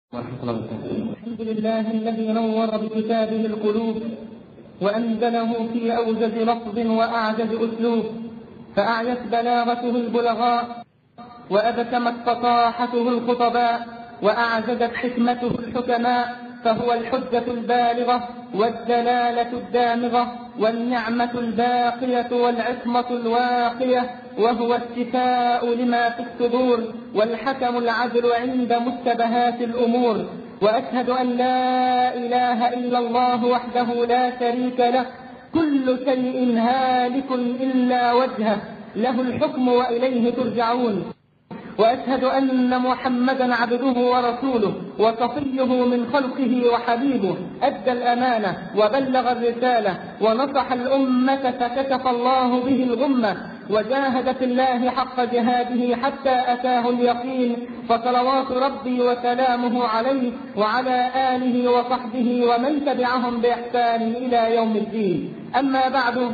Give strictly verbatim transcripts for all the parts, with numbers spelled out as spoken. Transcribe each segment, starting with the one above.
الحمد لله الذي نور بكتابه القلوب وأنزله في أوجز لفظ وأعجز أسلوب، فأعيت بلاغته البلغاء وأبتمت فصاحته الخطباء وأعجزت حكمته الحكماء، فهو الحجة البالغة والدلالة الدامغة والنعمة الباقية والعصمة الواقية، وهو الشفاء لما في الصدور والحكم العدل عند مشتبهات الأمور. وأشهد أن لا إله إلا الله وحده لا شريك له، كل شيء هالك إلا وجهه، له الحكم وإليه ترجعون. وأشهد أن محمدا عبده ورسوله وصفيه من خلقه وحبيبه، أدى الأمانة وبلغ الرسالة ونصح الأمة فكشف الله به الغمة، وجاهد في الله حق جهاده حتى أتاه اليقين، فصلوات ربي وسلامه عليه وعلى آله وصحبه ومن تبعهم بإحسان إلى يوم الدين. أما بعد،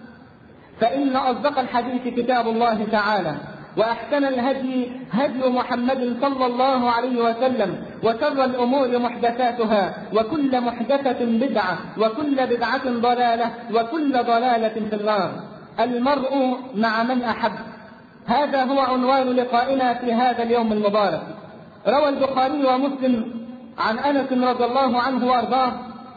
فإن أصدق الحديث كتاب الله تعالى، وأحسن الهدي هدي محمد صلى الله عليه وسلم، وشر الأمور محدثاتها، وكل محدثة بدعة، وكل بدعة ضلالة، وكل ضلالة في النار. المرء مع من أحب، هذا هو عنوان لقائنا في هذا اليوم المبارك. روى البخاري ومسلم عن أنس رضي الله عنه وأرضاه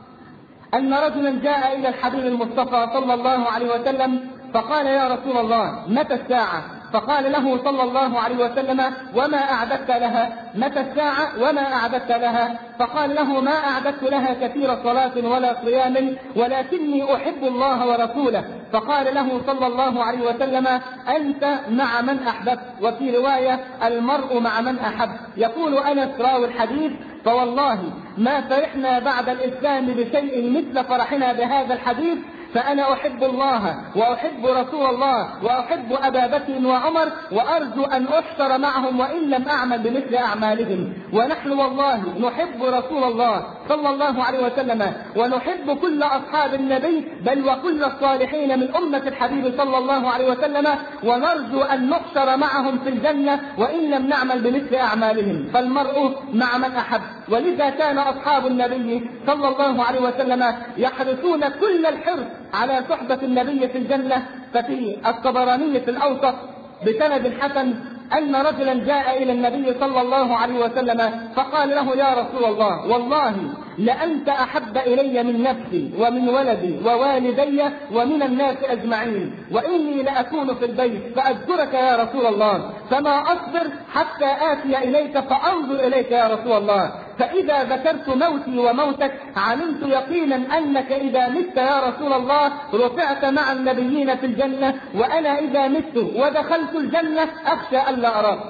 أن رجلا جاء إلى الحبيب المصطفى صلى الله عليه وسلم فقال: يا رسول الله، متى الساعة؟ فقال له صلى الله عليه وسلم: وما أعددت لها؟ متى الساعة وما أعددت لها؟ فقال له: ما أعددت لها كثير صلاة ولا صيام، ولكني أحب الله ورسوله. فقال له صلى الله عليه وسلم: أنت مع من أحببت. وفي رواية: المرء مع من أحب. يقول أنس راوي الحديث: فوالله ما فرحنا بعد الإسلام بشيء مثل فرحنا بهذا الحديث، فأنا أحب الله وأحب رسول الله وأحب أبا بكر وعمر، وأرجو أن أحشر معهم وإن لم أعمل بمثل أعمالهم. ونحن والله نحب رسول الله صلى الله عليه وسلم، ونحب كل أصحاب النبي، بل وكل الصالحين من أمة الحبيب صلى الله عليه وسلم، ونرجو أن نحشر معهم في الجنة وإن لم نعمل بمثل أعمالهم. فالمرء مع من أحب. ولذا كان أصحاب النبي صلى الله عليه وسلم يحرصون كل الحرص على صحبة النبي في الجنة. ففي الطبراني في الأوسط بسند حسن أن رجلا جاء إلى النبي صلى الله عليه وسلم فقال له: يا رسول الله، والله لأنت أحب إلي من نفسي ومن ولدي ووالدي ومن الناس أجمعين، وإني لأكون في البيت فأذكرك يا رسول الله، فما أصبر حتى آتي إليك فأنظر إليك يا رسول الله، فإذا ذكرت موتي وموتك علمت يقينا أنك إذا مت يا رسول الله رفعت مع النبيين في الجنة، وأنا إذا مت ودخلت الجنة أخشى ألا أراك.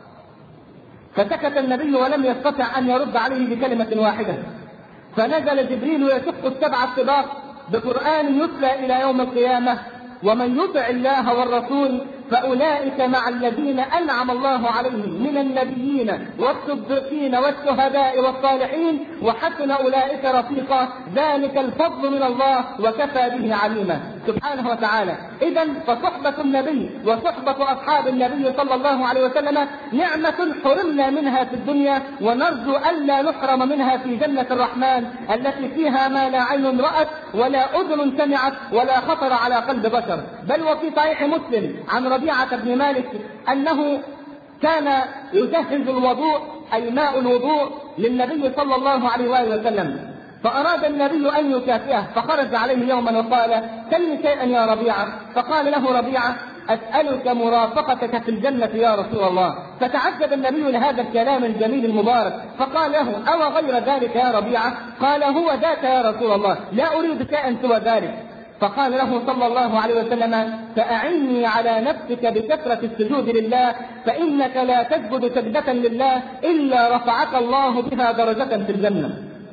فسكت النبي ولم يستطع أن يرد عليه بكلمة واحدة، فنزل جبريل يشق السبع الطباق بقرآن يتلى إلى يوم القيامة: ومن يطع الله والرسول فأولئك مع الذين أنعم الله عليهم من النبيين والصديقين والشهداء والصالحين، وحسن أولئك رفيقا، ذلك الفضل من الله وكفى به عليما. سبحانه وتعالى. إذن فصحبة النبي وصحبة أصحاب النبي صلى الله عليه وسلم نعمة حرمنا منها في الدنيا، ونرجو ألا نحرم منها في جنة الرحمن التي فيها ما لا عين رأت ولا أذن سمعت ولا خطر على قلب بشر. بل وفي صحيح مسلم عن ربيعة بن مالك أنه كان يجهز الوضوء، أي ماء الوضوء، للنبي صلى الله عليه وآله وسلم، فأراد النبي أن يكافئه فخرج عليه يوما وقال: سل شيئا يا ربيعة. فقال له ربيعة: أسألك مرافقتك في الجنة يا رسول الله. فتعجب النبي لهذا الكلام الجميل المبارك، فقال له: أو غير ذلك يا ربيعة؟ قال: هو ذاك يا رسول الله، لا أريد شيئا سوى ذلك. فقال له صلى الله عليه وسلم: فأعني على نفسك بكثرة السجود لله، فإنك لا تسجد سجدة لله إلا رفعك الله بها درجة في الجنة.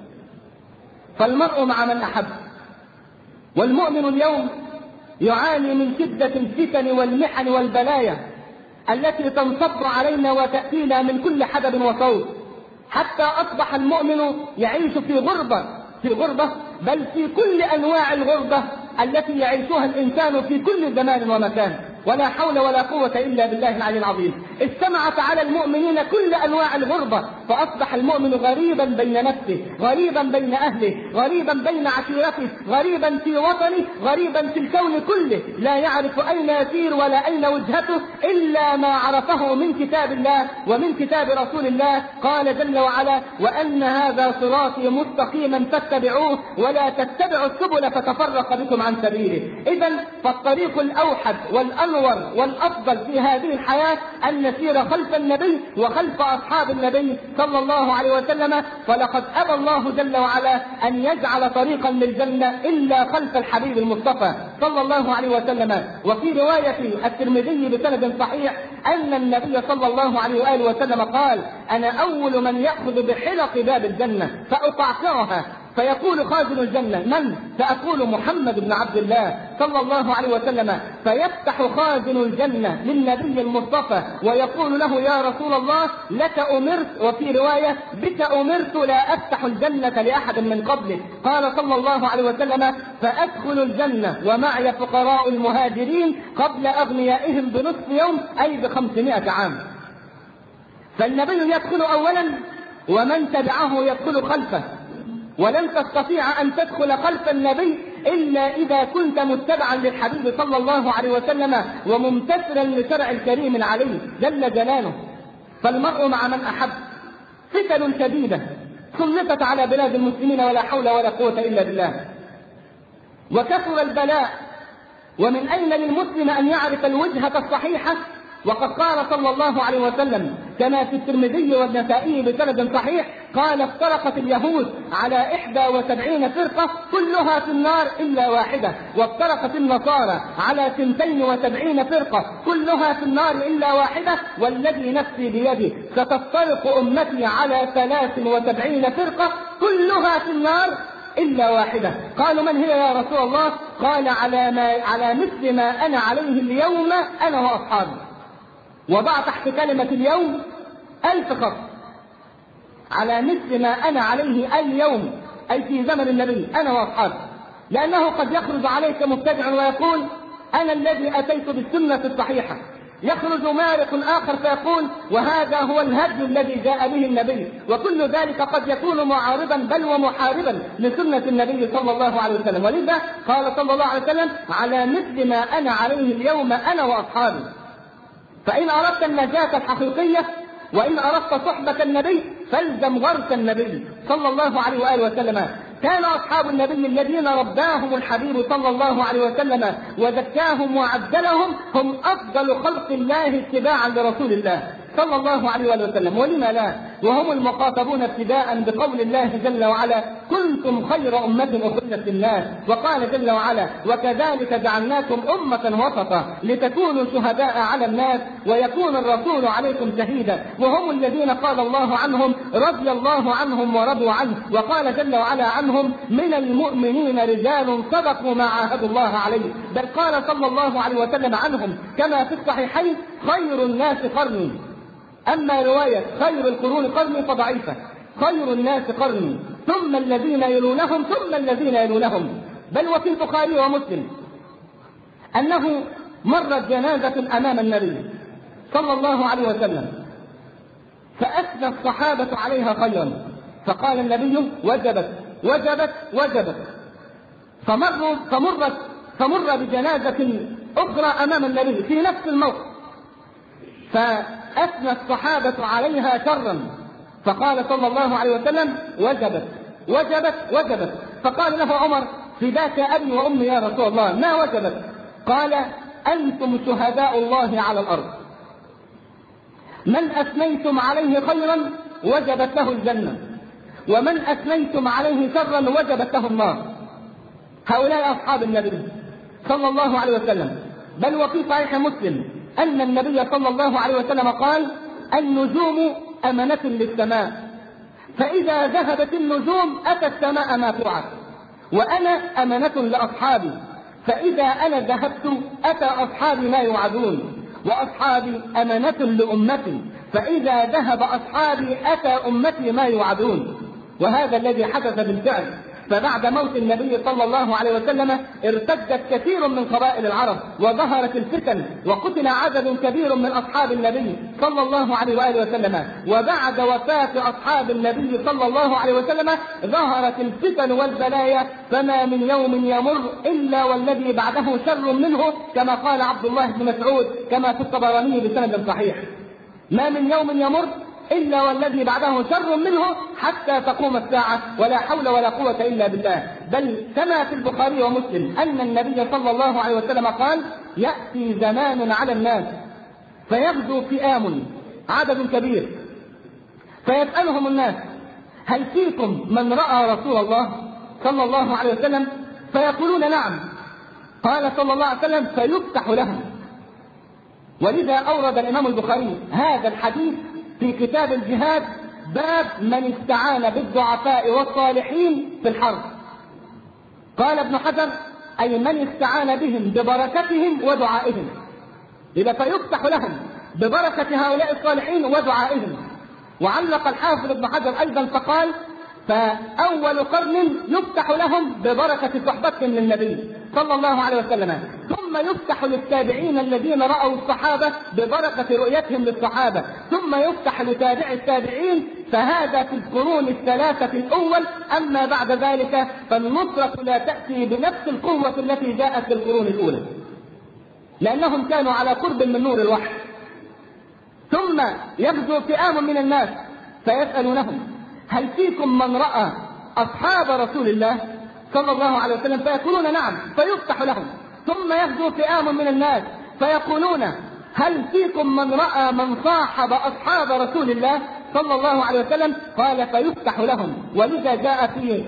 فالمرء مع من أحب. والمؤمن اليوم يعاني من شدة الفتن والمحن والبلايا التي تنصب علينا وتأتينا من كل حدب وصوت، حتى أصبح المؤمن يعيش في غربة في غربة بل في كل أنواع الغربة التي يعيشها الإنسان في كل زمان ومكان. ولا حول ولا قوة إلا بالله العلي العظيم. اجتمعت على المؤمنين كل أنواع الغربة، فأصبح المؤمن غريبا بين نفسه، غريبا بين أهله، غريبا بين عشيرته، غريبا في وطنه، غريبا في الكون كله، لا يعرف أين يسير ولا أين وجهته إلا ما عرفه من كتاب الله ومن كتاب رسول الله. قال جل وعلا: وأن هذا صراطي مستقيما فاتبعوه ولا تتبعوا السبل فتفرق بكم عن سبيله. إذن فالطريق الأوحد والأنور والأفضل في هذه الحياة أن نسير خلف النبي وخلف أصحاب النبي صلى الله عليه وسلم. فلقد أبى الله جل وعلا أن يجعل طريقا للجنة إلا خلف الحبيب المصطفى صلى الله عليه وسلم. وفي رواية الترمذي بسند صحيح أن النبي صلى الله عليه وآله وسلم قال: أنا أول من يأخذ بحلق باب الجنة فأقعقعها، فيقول خازن الجنة: من؟ فأقول: محمد بن عبد الله صلى الله عليه وسلم. فيفتح خازن الجنة للنبي المصطفى ويقول له: يا رسول الله، لك أمرت، وفي رواية: بك أمرت، لا أفتح الجنة لأحد من قبلك. قال صلى الله عليه وسلم: فأدخل الجنة ومعي فقراء المهاجرين قبل أغنيائهم بنصف يوم، أي بخمسمائة عام. فالنبي يدخل أولا ومن تبعه يدخل خلفه، ولن تستطيع أن تدخل خلف النبي إلا إذا كنت متبعا للحبيب صلى الله عليه وسلم وممتثلا لشرع الكريم العلي جل جلاله. فالمرء مع من أحب. فتن شديدة سلطت على بلاد المسلمين ولا حول ولا قوة إلا بالله، وكثر البلاء. ومن أين للمسلم أن يعرف الوجهة الصحيحة؟ وقد قال صلى الله عليه وسلم كما في الترمذي والنسائي بسند صحيح: قال: افترقت اليهود على إحدى وسبعين فرقة كلها في النار إلا واحدة، وافترقت النصارى على ثنتين وسبعين فرقة كلها في النار إلا واحدة، والذي نفسي بيده ستفترق أمتي على ثلاث وسبعين فرقة كلها في النار إلا واحدة. قالوا: من هي يا رسول الله؟ قال: على, ما على مثل ما أنا عليه اليوم أنا وأصحابي. وضع تحت كلمة اليوم ألف خط. على مثل ما أنا عليه اليوم، أي في زمن النبي أنا وأصحابي. لأنه قد يخرج عليك مبتدع ويقول: أنا الذي أتيت بالسنة الصحيحة. يخرج مارق آخر فيقول: وهذا هو الهدي الذي جاء به النبي. وكل ذلك قد يكون معارضا بل ومحاربا لسنة النبي صلى الله عليه وسلم. ولذا قال صلى الله عليه وسلم: على مثل ما أنا عليه اليوم أنا وأصحابي. فإن أردت النجاة الحقيقية وإن أردت صحبة النبي فالزم غرس النبي صلى الله عليه وآله وسلم. كان أصحاب النبي الذين رباهم الحبيب صلى الله عليه وسلم وزكاهم وعدلهم هم أفضل خلق الله اتباعا لرسول الله صلى الله عليه وآله وسلم. ولما لا؟ وهم المخاطبون ابتداء بقول الله جل وعلا: كنتم خير أمة أخرجت للناس. وقال جل وعلا: وكذلك جعلناكم أمة وسطا لتكونوا شهداء على الناس ويكون الرسول عليكم شهيدا. وهم الذين قال الله عنهم: رضي الله عنهم ورضوا عنه. وقال جل وعلا عنهم: من المؤمنين رجال صدقوا ما عاهدوا الله عليه. بل قال صلى الله عليه وسلم عنهم كما في الصحيحين: خير الناس قرني. أما رواية خير القرون قرني فضعيفة. خير الناس قرني ثم الذين يلونهم ثم الذين يلونهم. بل وفي البخاري ومسلم أنه مرت جنازة أمام النبي صلى الله عليه وسلم فأثنى الصحابة عليها خيرا، فقال النبي: وجبت وجبت وجبت. فمروا فمرت فمر بجنازة أخرى أمام النبي في نفس الموقف فأثنى الصحابة عليها شرا، فقال صلى الله عليه وسلم: وجبت وجبت وجبت. فقال له عمر: فداك أبي وأمي يا رسول الله، ما وجبت؟ قال: أنتم شهداء الله على الأرض، من أثنيتم عليه خيرا وجبت له الجنة، ومن أثنيتم عليه شرا وجبت له النار. هؤلاء أصحاب النبي صلى الله عليه وسلم. بل وفي صحيح مسلم أن النبي صلى الله عليه وسلم قال: النجوم أمنة للسماء، فإذا ذهبت النجوم أتى السماء ما توعد، وأنا أمنة لأصحابي، فإذا أنا ذهبت أتى أصحابي ما يوعدون، وأصحابي أمنة لأمتي، فإذا ذهب أصحابي أتى أمتي ما يوعدون. وهذا الذي حدث بالفعل. فبعد موت النبي صلى الله عليه وسلم ارتدت كثير من قبائل العرب وظهرت الفتن وقتل عدد كبير من أصحاب النبي صلى الله عليه وآله وسلم. وبعد وفاة أصحاب النبي صلى الله عليه وسلم ظهرت الفتن والبلايا، فما من يوم يمر إلا والذي بعده شر منه، كما قال عبد الله بن مسعود كما في الطبراني بسند صحيح. ما من يوم يمر إلا والذي بعده شر منه حتى تقوم الساعة، ولا حول ولا قوة إلا بالله. بل كما في البخاري ومسلم أن النبي صلى الله عليه وسلم قال: يأتي زمان على الناس فيغزو فئام عدد كبير فيسألهم الناس: هل فيكم من رأى رسول الله صلى الله عليه وسلم؟ فيقولون: نعم. قال صلى الله عليه وسلم: فيفتح لهم. ولذا أورد الإمام البخاري هذا الحديث في كتاب الجهاد، باب من استعان بالضعفاء والصالحين في الحرب. قال ابن حجر: أي من استعان بهم ببركتهم ودعائهم. إذا فيفتح لهم ببركة هؤلاء الصالحين ودعائهم. وعلق الحافظ ابن حجر أيضا فقال: فأول قرن يفتح لهم ببركة صحبتهم للنبي صلى الله عليه وسلم، ثم يفتح للتابعين الذين رأوا الصحابة ببركة رؤيتهم للصحابة، ثم يفتح لتابع التابعين، فهذا في القرون الثلاثة الأول. أما بعد ذلك فالنصرة لا تأتي بنفس القوة التي جاءت في القرون الأولى، لأنهم كانوا على قرب من نور الوحي. ثم يغزو فئام من الناس فيسألونهم: هل فيكم من رأى أصحاب رسول الله صلى الله عليه وسلم؟ فيقولون: نعم. فيفتح لهم. ثم يغزو فئام من الناس فيقولون: هل فيكم من رأى من صاحب أصحاب رسول الله صلى الله عليه وسلم؟ قال: فيفتح لهم. ولذا جاء في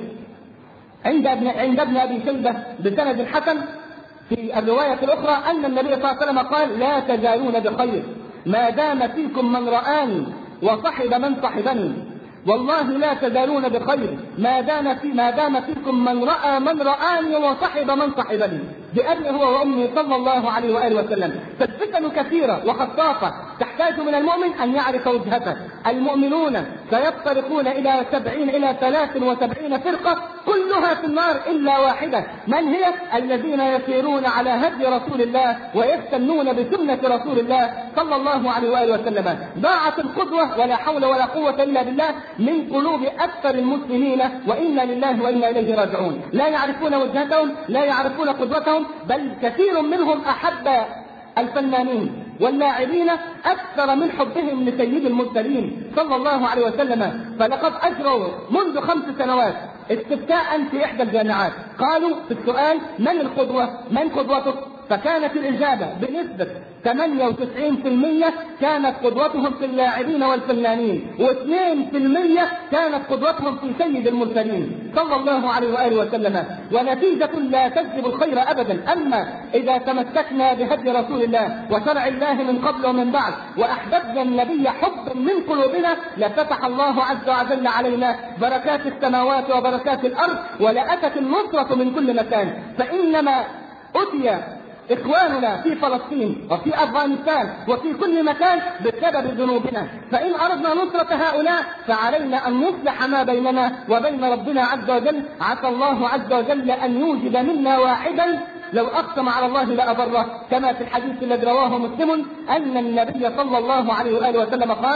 عند ابن عند ابن أبي شيبة بسند حسن في الرواية الأخرى أن النبي صلى الله عليه وسلم قال: لا تزالون بخير ما دام فيكم من رآني وصحب من صحبني، والله لا تزالون بخير ما دام في ما دام فيكم من رأى من رآني وصحب من صحبني، بأبي هو وأمي صلى الله عليه وآله وسلم. فالفتن كثيرة وخطافة تحتاج من المؤمن أن يعرف وجهته. المؤمنون سيفترقون إلى سبعين إلى ثلاث وسبعين فرقة كلها في النار إلا واحدة. من هي؟ الذين يسيرون على هدي رسول الله ويستنون بسنة رسول الله صلى الله عليه وآله وسلم. ضاعت القدوة ولا حول ولا قوة إلا بالله من قلوب أكثر المسلمين، وإنا لله وإنا إليه راجعون. لا يعرفون وجهتهم، لا يعرفون قدوتهم، بل كثير منهم أحب الفنانين واللاعبين أكثر من حبهم لسيد المرسلين صلى الله عليه وسلم. فلقد أجروا منذ خمس سنوات استفتاء في إحدى الجامعات، قالوا في السؤال: من القدوة؟ من قدوتك؟ فكانت الإجابة بنسبة ثمانية وتسعين بالمئة كانت قدوتهم في اللاعبين والفنانين، واثنين بالمئة كانت قدوتهم في سيد المرسلين صلى الله عليه وآله وسلم. ونتيجة لا تجلب الخير أبدا. أما إذا تمسكنا بهدي رسول الله وشرع الله من قبل ومن بعد وأحببنا النبي حب من قلوبنا، لفتح الله عز وجل علينا بركات السماوات وبركات الأرض، ولأتت النصرة من كل مكان. فإنما أتي إخواننا في فلسطين وفي أفغانستان وفي كل مكان بسبب ذنوبنا. فإن أردنا نصرة هؤلاء فعلينا أن نصلح ما بيننا وبين ربنا عز وجل. عسى الله عز وجل أن يوجد منا واحدا لو أقسم على الله لأبره، كما في الحديث الذي رواه مسلم أن النبي صلى الله عليه وآله وسلم قال: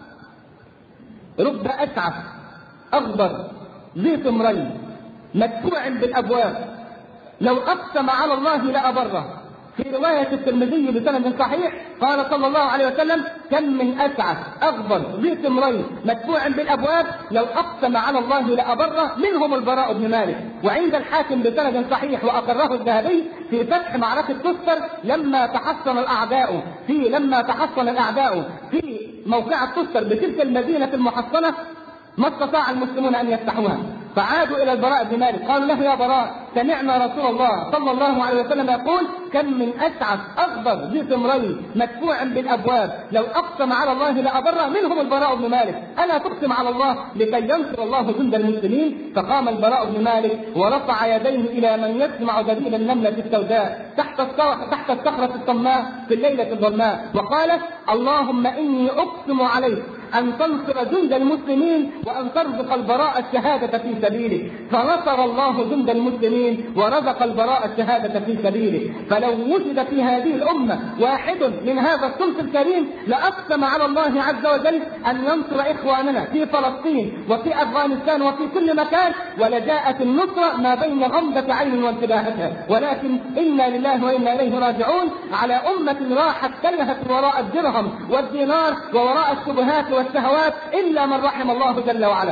رب أسعف أغبر ذي ثمرين مدفوع بالأبواب لو أقسم على الله لأبره. في رواية الترمذي بسند صحيح قال صلى الله عليه وسلم: كم من أسعف أغبر ذي ثمرين مدفوع بالأبواب لو أقسم على الله لأبره، منهم البراء بن مالك. وعند الحاكم بسند صحيح وأقره الذهبي في فتح معركة تستر لما تحصن الأعداء في لما تحصن الأعداء في موقعة تستر بتلك المدينة المحصنة، ما استطاع المسلمون أن يفتحوها، فعادوا إلى البراء بن مالك قالوا له: يا براء، سمعنا رسول الله صلى الله عليه وسلم يقول: كم من أسعف أغبر ذي ثمرين مدفوع بالأبواب لو أقسم على الله لأبره، منهم البراء بن مالك. ألا تقسم على الله لكي ينصر الله جند المسلمين؟ فقام البراء بن مالك ورفع يديه إلى من يسمع دليل النملة السوداء تحت تحت الصخرة الصماء في الليلة الظلماء، وقال: اللهم إني أقسم عليك أن تنصر جند المسلمين وأن ترزق البراء الشهادة في سبيله، فنصر الله جند المسلمين ورزق البراء الشهادة في سبيله. فلو وجد في هذه الأمة واحد من هذا الصنف الكريم لأقسم على الله عز وجل أن ينصر إخواننا في فلسطين وفي أفغانستان وفي كل مكان، ولجاءت النصرة ما بين غمضة عين وانتباهتها. ولكن إنا لله وإنا إليه راجعون على أمة راحت تلهت وراء الدرهم والدينار ووراء الشبهات والشهوات إلا من رحم الله جل وعلا.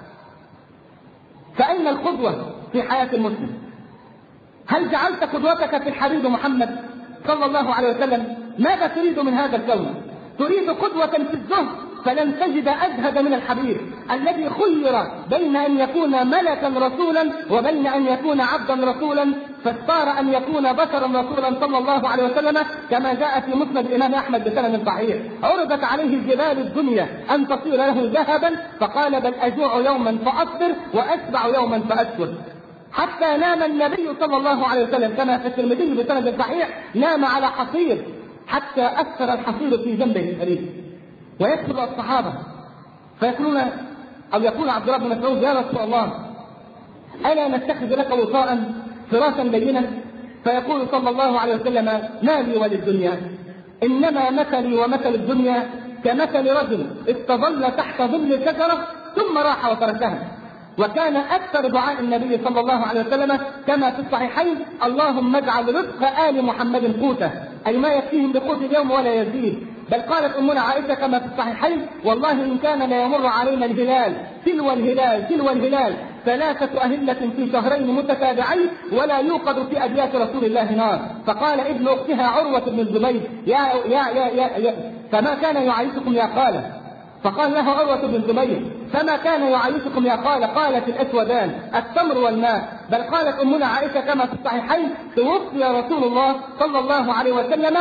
فأين القدوة في حياة المسلم؟ هل جعلت قدوتك في الحبيب محمد صلى الله عليه وسلم؟ ماذا تريد من هذا الكون؟ تريد قدوة في الزهد، فلن تجد أزهد من الحبيب الذي خير بين أن يكون ملكا رسولا وبين أن يكون عبدا رسولا، فاختار أن يكون بشرا رسولا صلى الله عليه وسلم، كما جاء في مسند الإمام أحمد بسند صحيح. عرضت عليه جبال الدنيا أن تصير له ذهبا فقال بل أجوع يوما فأصبر وأشبع يوما فأشكر. حتى نام النبي صلى الله عليه وسلم كما في الترمذي بسند صحيح، نام على حصير حتى أثر الحصير في جنبه الشريف. ويكتب الصحابة فيقولون أو يقول عبد الله بن مسعود يا رسول الله ألا نتخذ لك وطاء فراشا لينا؟ فيقول صلى الله عليه وسلم ما لي وللدنيا، إنما مثلي ومثل الدنيا كمثل رجل استظل تحت ظل شجرة ثم راح وتركها. وكان أكثر دعاء النبي صلى الله عليه وسلم كما في الصحيحين اللهم اجعل رزق آل محمد قوته، أي ما يكفيهم بقوت اليوم ولا يزيد. بل قالت أمنا عائشة كما في الصحيحين والله إن كان لا يمر علينا الهلال تلو الهلال تلو الهلال ثلاثة أهلة في شهرين متتابعين ولا يوقد في أبيات رسول الله نار. فقال ابن أختها عروة بن الزبير يا يا يا يا, يا فما كان يعيشكم يا قالة؟ فقال له عروة بن الزبير فما كان يعيشكم يا قال؟ قالت الأسودان التمر والماء. بل قالت أمنا عائشة كما في الصحيحين توفي رسول الله صلى الله عليه وسلم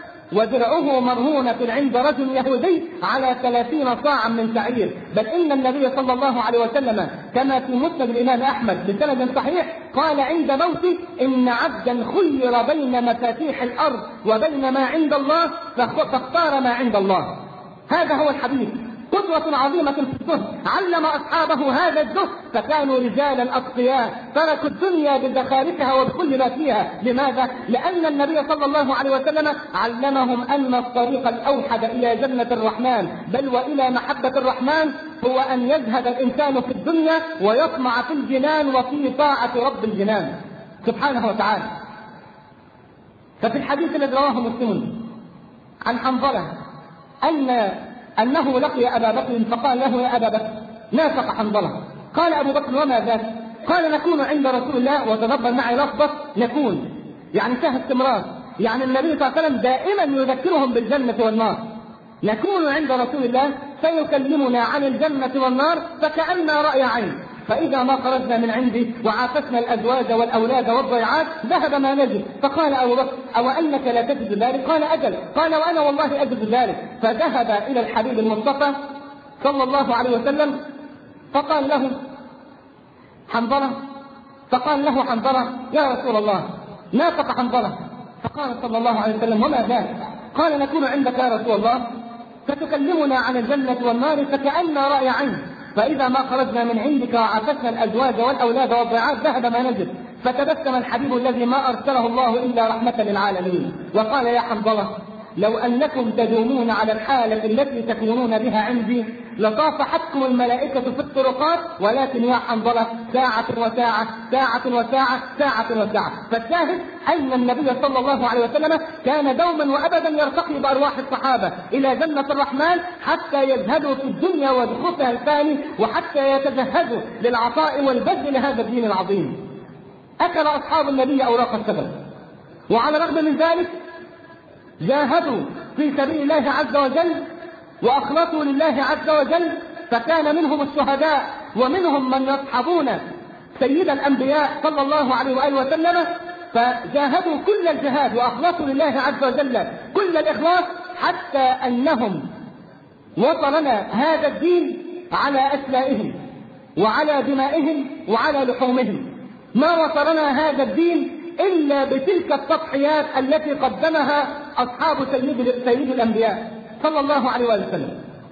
ودرعه مرهونة عند رجل يهودي على ثلاثين صاعا من شعير. بل إن النبي صلى الله عليه وسلم كما في مسند الإمام أحمد بسند صحيح قال عند موته إن عبدا خير بين مفاتيح الأرض وبين ما عند الله فاختار ما عند الله. هذا هو الحبيب، قدوة عظيمة في الزهد، علم أصحابه هذا الزهد فكانوا رجالا أتقياء تركوا الدنيا بزخارفها وبكل ما فيها. لماذا؟ لأن النبي صلى الله عليه وسلم علمهم أن الطريق الأوحد إلى جنة الرحمن بل وإلى محبة الرحمن هو أن يزهد الإنسان في الدنيا ويطمع في الجنان وفي طاعة رب الجنان سبحانه وتعالى. ففي الحديث الذي رواه مسلم عن حنظلة أن أنه لقي أبا بكر فقال له يا أبا بكر نافق حنظلة. قال أبو بكر وما ذاك؟ قال نكون عند رسول الله وتدبر معي لفظة نكون يعني فيها استمرار، يعني النبي صلى الله عليه وسلم دائما يذكرهم بالجنة والنار. نكون عند رسول الله فيكلمنا عن الجنة والنار فكأننا رأي عين، فإذا ما خرجنا من عندي وعافسنا الأزواج والأولاد والضيعات ذهب ما نجد. فقال أبو بكر أو أنك لا تجد ذلك؟ قال أجل. قال وأنا والله أجد ذلك. فذهب إلى الحبيب المصطفى صلى الله عليه وسلم فقال له حنظلة فقال له حنظلة يا رسول الله نافق حنظلة. فقال صلى الله عليه وسلم وما ذلك؟ قال نكون عندك يا رسول الله فتكلمنا عن الجنة والنار فكأننا رأي عين، فإذا ما خرجنا من عندك وعافسنا الأزواج والأولاد والضيعات ذهب ما نجد. فتبسم الحبيب الذي ما أرسله الله إلا رحمة للعالمين وقال يا حنظلة لو أنكم تدومون على الحالة التي تكونون بها عندي لصافحتكم الملائكة في الطرقات، ولكن يا حنظلة ساعة وساعة ساعة وساعة ساعة وساعة. فالشاهد أن النبي صلى الله عليه وسلم كان دوما وأبدا يرتقي بأرواح الصحابة إلى جنة الرحمن حتى يزهدوا في الدنيا وبخوفها الفاني وحتى يتجهزوا للعطاء والبذل لهذا الدين العظيم. أكل أصحاب النبي أوراق الشجر، وعلى الرغم من ذلك جاهدوا في سبيل الله عز وجل وأخلصوا لله عز وجل، فكان منهم الشهداء ومنهم من يصحبون سيد الأنبياء صلى الله عليه وآله وسلم، فجاهدوا كل الجهاد وأخلصوا لله عز وجل كل الإخلاص حتى أنهم وصلنا هذا الدين على أسلائهم وعلى دمائهم وعلى لحومهم. ما وصلنا هذا الدين إلا بتلك التضحيات التي قدمها أصحاب سيد, سيد الأنبياء صلى الله عليه وسلم.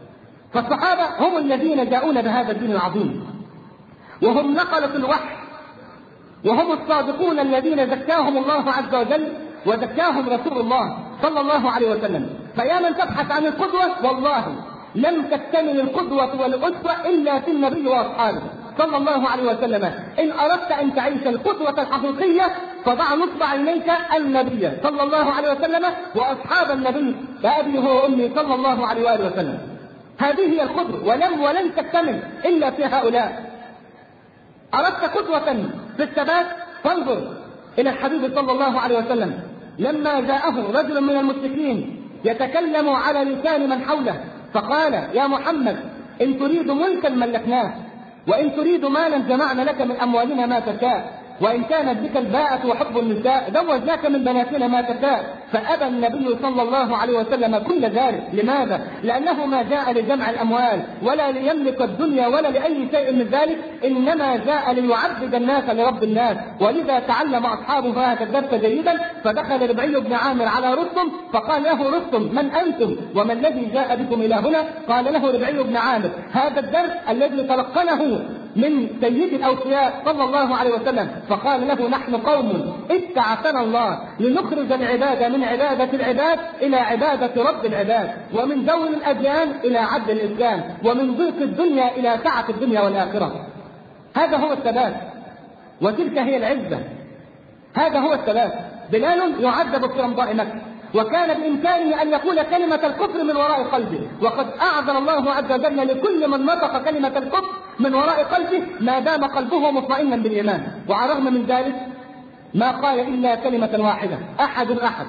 فالصحابة هم الذين جاءون بهذا الدين العظيم، وهم نقلة الوحي، وهم الصادقون الذين زكاهم الله عز وجل وزكاهم رسول الله صلى الله عليه وسلم. فيا من تبحث عن القدوة، والله لم تكتمل القدوة والأسوة إلا في النبي وأصحابه صلى الله عليه وسلم. إن أردت أن تعيش القدوة الحقيقية فضع نصب عينيك النبي صلى الله عليه وسلم وأصحاب النبي بأبي هو أمي صلى الله عليه وآله وسلم. هذه هي القدوة، ولم ولن تكتمل إلا في هؤلاء. أردت قدوة في الثبات فانظر إلى الحبيب صلى الله عليه وسلم لما جاءه رجل من المشركين يتكلم على لسان من حوله فقال: يا محمد، إن تريد ملكا ملكناه، وإن تريد مالا جمعنا لك من أموالنا ما تشاء، وإن كانت بك الباءة وحب النساء زوجناك من بناتنا ما تشاء. فأبى النبي صلى الله عليه وسلم كل ذلك. لماذا؟ لأنه ما جاء لجمع الأموال ولا ليملك الدنيا ولا لأي شيء من ذلك، إنما جاء ليعبد الناس لرب الناس. ولذا تعلم أصحابه هذا الدرس جيدا. فدخل ربعي بن عامر على رستم فقال له رستم: من أنتم وما الذي جاء بكم إلى هنا؟ قال له ربعي بن عامر: هذا الدرس الذي تلقنه من سيد الأوصياء صلى الله عليه وسلم. فقال له: نحن قوم ابتعثنا الله لنخرج العباد من عبادة العباد إلى عبادة رب العباد، ومن دول الأديان إلى عدل الإسلام، ومن ضيق الدنيا إلى سعة الدنيا والآخرة. هذا هو الثبات، وتلك هي العزة. هذا هو الثبات. بلال يعذب في رمضاء مكة، وكان بإمكانه أن يقول كلمة الكفر من وراء قلبه، وقد أعذر الله عز وجل لكل من نطق كلمة الكفر من وراء قلبه ما دام قلبه مطمئنا بالإيمان. وعلى الرغم من ذلك ما قال إلا كلمة واحدة: أحد أحد،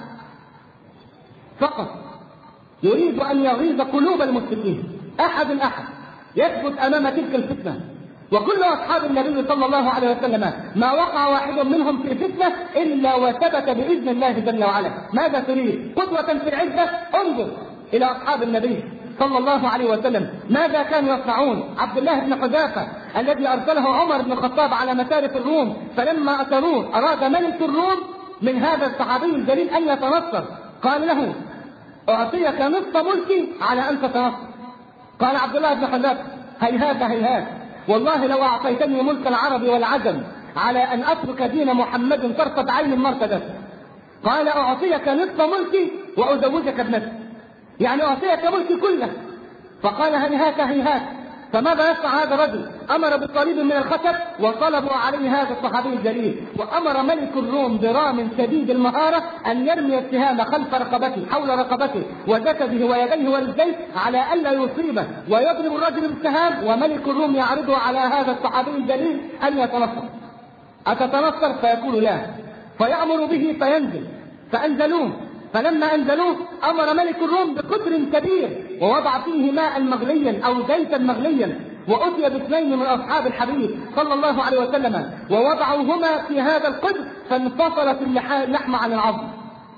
فقط يريد أن يغيظ قلوب المسلمين. أحد أحد يثبت أمام تلك الفتنة. وكل أصحاب النبي صلى الله عليه وسلم ما وقع واحد منهم في فتنة إلا وثبت بإذن الله جل وعلا. ماذا تريد؟ قدوة في العزة؟ انظر إلى أصحاب النبي صلى الله عليه وسلم ماذا كانوا يصنعون. عبد الله بن حذافة الذي أرسله عمر بن الخطاب على مشارف الروم، فلما أتروه أراد ملك الروم من هذا الصحابي الجليل أن يتنصر، قال له: أعطيك نصف ملكي على أن تتنصر. قال عبد الله بن حذافة: هيهات هيهات، والله لو أعطيتني ملك العرب والعجم على أن أترك دين محمد طرفة عين ما ارتدت. قال: أعطيك نصف ملكي وأزوجك ابنتي، يعني أعطيك ملكي كله. فقال: هيهات هيهات. فماذا يصنع هذا الرجل؟ أمر بطريد من الخشب وطلبوا عليه هذا الصحابي الجليل، وأمر ملك الروم برام شديد المهارة أن يرمي السهام خلف رقبته حول رقبته وجسده ويديه ورجليه على ألا يصيبه، ويضرب الرجل بالسهام، وملك الروم يعرضه على هذا الصحابي الجليل أن يتنصر. أتتنصر؟ فيقول لا، فيأمر به فينزل، فأنزلوه. فلما أنزلوه أمر ملك الروم بقدر كبير ووضع فيه ماء مغليا أو زيتا مغليا، وأتي باثنين من أصحاب الحبيب صلى الله عليه وسلم ووضعوهما في هذا القدر، فانفصلت اللحم عن العظم.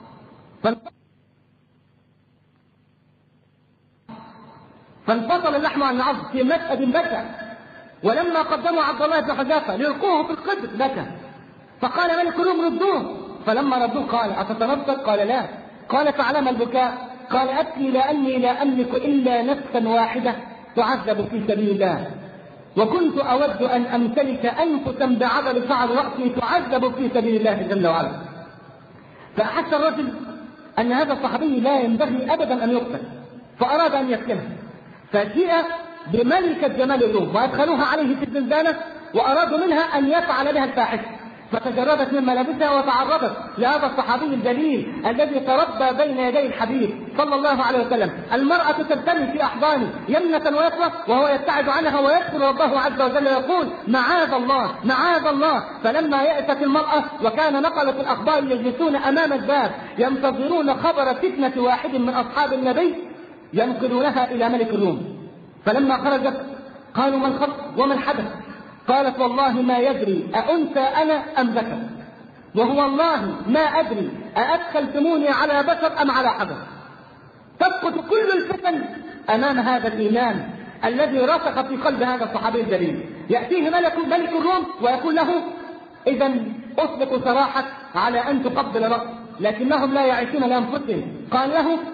فانفصل اللحم عن العظم في مشهد بكى. ولما قدموا عبد الله بن حذافة ليلقوه في القدر بكى. فقال ملك الروم: ردوه. فلما ردوه قال: أتتنصر؟ قال: لا. قال: فعلم البكاء؟ قال: أبكي لأني لا أملك إلا نفسا واحدة تعذب في سبيل الله، وكنت أود أن أمتلك أنفسا بعدد شعر رأسي تعذب في سبيل الله جل وعلا. فأحس الرجل أن هذا الصحابي لا ينبغي أبدا أن يقتل، فأراد أن يسكنه، فجيء بملكة جمال الروم وأدخلوها عليه في الزنزانة، وأرادوا منها أن يفعل بها الفاحشة، فتجردت من ملابسها وتعرضت لهذا الصحابي الجليل الذي تربى بين يدي الحبيب صلى الله عليه وسلم. المرأة تبتلي في أحضانه يمنة ويسرى وهو يبتعد عنها ويذكر ربه عز وجل يقول: معاذ الله معاذ الله. فلما يأست المرأة وكان نقلة الأخبار يجلسون أمام الباب ينتظرون خبر فتنة واحد من أصحاب النبي ينقلونها إلى ملك الروم. فلما خرجت قالوا: ما الخبر وما الحدث؟ قالت: والله ما يدري أأنثى أنا أم ذكر، وهو والله ما أدري أأدخلتموني على بشر أم على حجر. تسقط كل الفتن أمام هذا الإيمان الذي رسخ في قلب هذا الصحابي الجليل. يأتيه ملك ملك الروم ويقول له: إذا أطلق سراحك على أن تقبل رأس، لكنهم لا يعيشون لأنفسهم. قال له: أقبل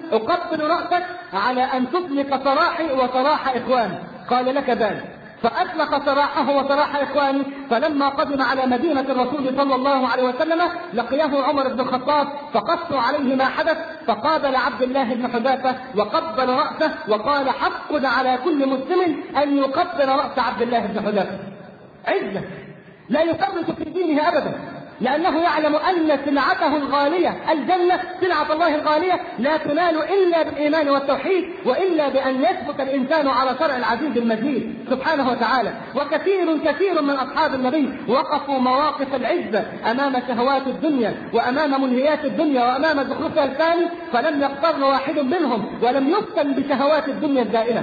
أقبل رأسك على أن تطلق سراحي وسراح إخواني. قال لك ذلك، فأطلق سراحه وسراح إخواني. فلما قدم على مدينة الرسول صلى الله عليه وسلم لقيه عمر بن الخطاب فقصوا عليه ما حدث، فقابل عبد الله بن حذافة وقبل رأسه وقال: حق على كل مسلم أن يقبل رأس عبد الله بن حذافة. عزة لا يفرط في دينه أبدا، لأنه يعلم أن سلعته الغالية الجنة، سلعة الله الغالية لا تنال إلا بالإيمان والتوحيد، وإلا بأن يثبت الإنسان على شرع العزيز المجيد سبحانه وتعالى. وكثير كثير من أصحاب النبي وقفوا مواقف العزة أمام شهوات الدنيا وأمام منهيات الدنيا وأمام زخرفها الفاني، فلم يقتر واحد منهم ولم يفتن بشهوات الدنيا الزائلة.